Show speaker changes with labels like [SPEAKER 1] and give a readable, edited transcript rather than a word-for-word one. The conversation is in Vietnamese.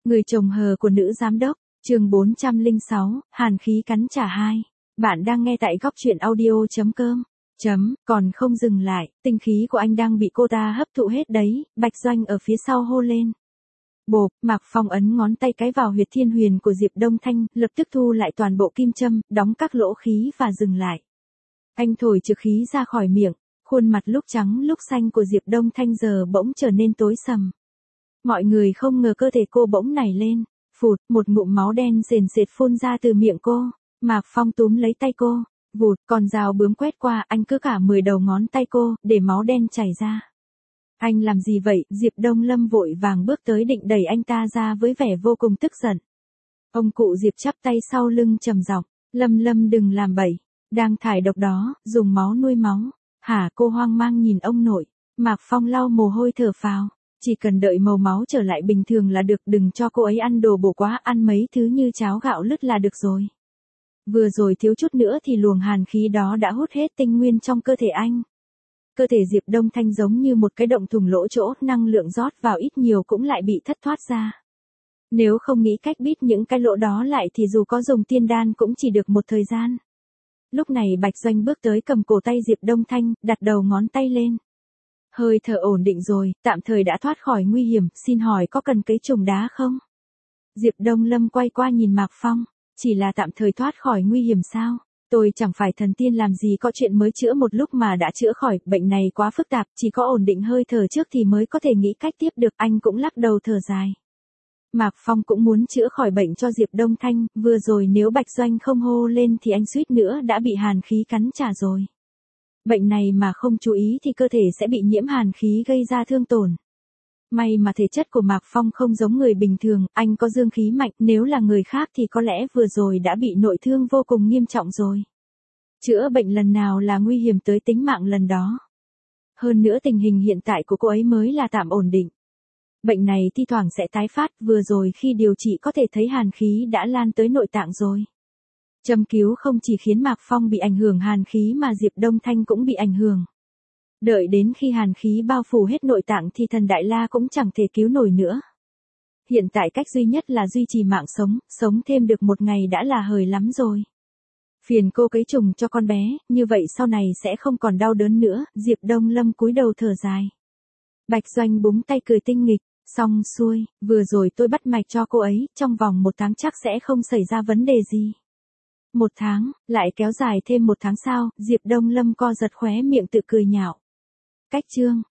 [SPEAKER 1] Người chồng hờ của nữ giám đốc, chương 406, hàn khí cắn trả hai. Bạn đang nghe tại góc truyện audio.com. Còn không dừng lại, tinh khí của anh đang bị cô ta hấp thụ hết đấy, Bạch Doanh ở phía sau hô lên. Bộp, Mạc Phong ấn ngón tay cái vào huyệt thiên huyền của Diệp Đông Thanh, lập tức thu lại toàn bộ kim châm, đóng các lỗ khí và dừng lại. Anh thổi trực khí ra khỏi miệng, khuôn mặt lúc trắng lúc xanh của Diệp Đông Thanh giờ bỗng trở nên tối sầm. Mọi người không ngờ cơ thể cô bỗng nảy lên, phụt, một ngụm máu đen sền sệt phun ra từ miệng cô. Mạc Phong túm lấy tay cô, vụt, con dao bướm quét qua, anh cứ cả 10 đầu ngón tay cô, để máu đen chảy ra. Anh làm gì vậy? Diệp Đông Lâm vội vàng bước tới định đẩy anh ta ra với vẻ vô cùng tức giận. Ông cụ Diệp chắp tay sau lưng trầm giọng, Lâm đừng làm bậy, đang thải độc đó, dùng máu nuôi máu. Hả? Cô hoang mang nhìn ông nội. Mạc Phong lau mồ hôi thở phào. Chỉ cần đợi màu máu trở lại bình thường là được, đừng cho cô ấy ăn đồ bổ quá, ăn mấy thứ như cháo gạo lứt là được rồi. Vừa rồi thiếu chút nữa thì luồng hàn khí đó đã hút hết tinh nguyên trong cơ thể anh. Cơ thể Diệp Đông Thanh giống như một cái động thủng lỗ chỗ, năng lượng rót vào ít nhiều cũng lại bị thất thoát ra. Nếu không nghĩ cách bít những cái lỗ đó lại thì dù có dùng tiên đan cũng chỉ được một thời gian. Lúc này Bạch Doanh bước tới cầm cổ tay Diệp Đông Thanh, đặt đầu ngón tay lên. Hơi thở ổn định rồi, tạm thời đã thoát khỏi nguy hiểm, xin hỏi có cần cái chùm đá không? Diệp Đông Lâm quay qua nhìn Mạc Phong, chỉ là tạm thời thoát khỏi nguy hiểm sao? Tôi chẳng phải thần tiên làm gì có chuyện mới chữa một lúc mà đã chữa khỏi, bệnh này quá phức tạp, chỉ có ổn định hơi thở trước thì mới có thể nghĩ cách tiếp được, anh cũng lắc đầu thở dài. Mạc Phong cũng muốn chữa khỏi bệnh cho Diệp Đông Thanh, vừa rồi nếu Bạch Doanh không hô lên thì anh suýt nữa đã bị hàn khí cắn trả rồi. Bệnh này mà không chú ý thì cơ thể sẽ bị nhiễm hàn khí gây ra thương tổn. May mà thể chất của Mạc Phong không giống người bình thường, anh có dương khí mạnh, nếu là người khác thì có lẽ vừa rồi đã bị nội thương vô cùng nghiêm trọng rồi. Chữa bệnh lần nào là nguy hiểm tới tính mạng lần đó. Hơn nữa tình hình hiện tại của cô ấy mới là tạm ổn định. Bệnh này thi thoảng sẽ tái phát, vừa rồi khi điều trị có thể thấy hàn khí đã lan tới nội tạng rồi. Châm cứu không chỉ khiến Mạc Phong bị ảnh hưởng hàn khí mà Diệp Đông Thanh cũng bị ảnh hưởng. Đợi đến khi hàn khí bao phủ hết nội tạng thì thần Đại La cũng chẳng thể cứu nổi nữa. Hiện tại cách duy nhất là duy trì mạng sống thêm được một ngày đã là hời lắm rồi. Phiền cô cấy trùng cho con bé, như vậy sau này sẽ không còn đau đớn nữa, Diệp Đông Lâm cúi đầu thở dài. Bạch Doanh búng tay cười tinh nghịch, xong xuôi, vừa rồi tôi bắt mạch cho cô ấy, trong vòng 1 tháng chắc sẽ không xảy ra vấn đề gì. 1 tháng, lại kéo dài thêm 1 tháng sau, Diệp Đông Lâm co giật khóe miệng tự cười nhạo. Cách chương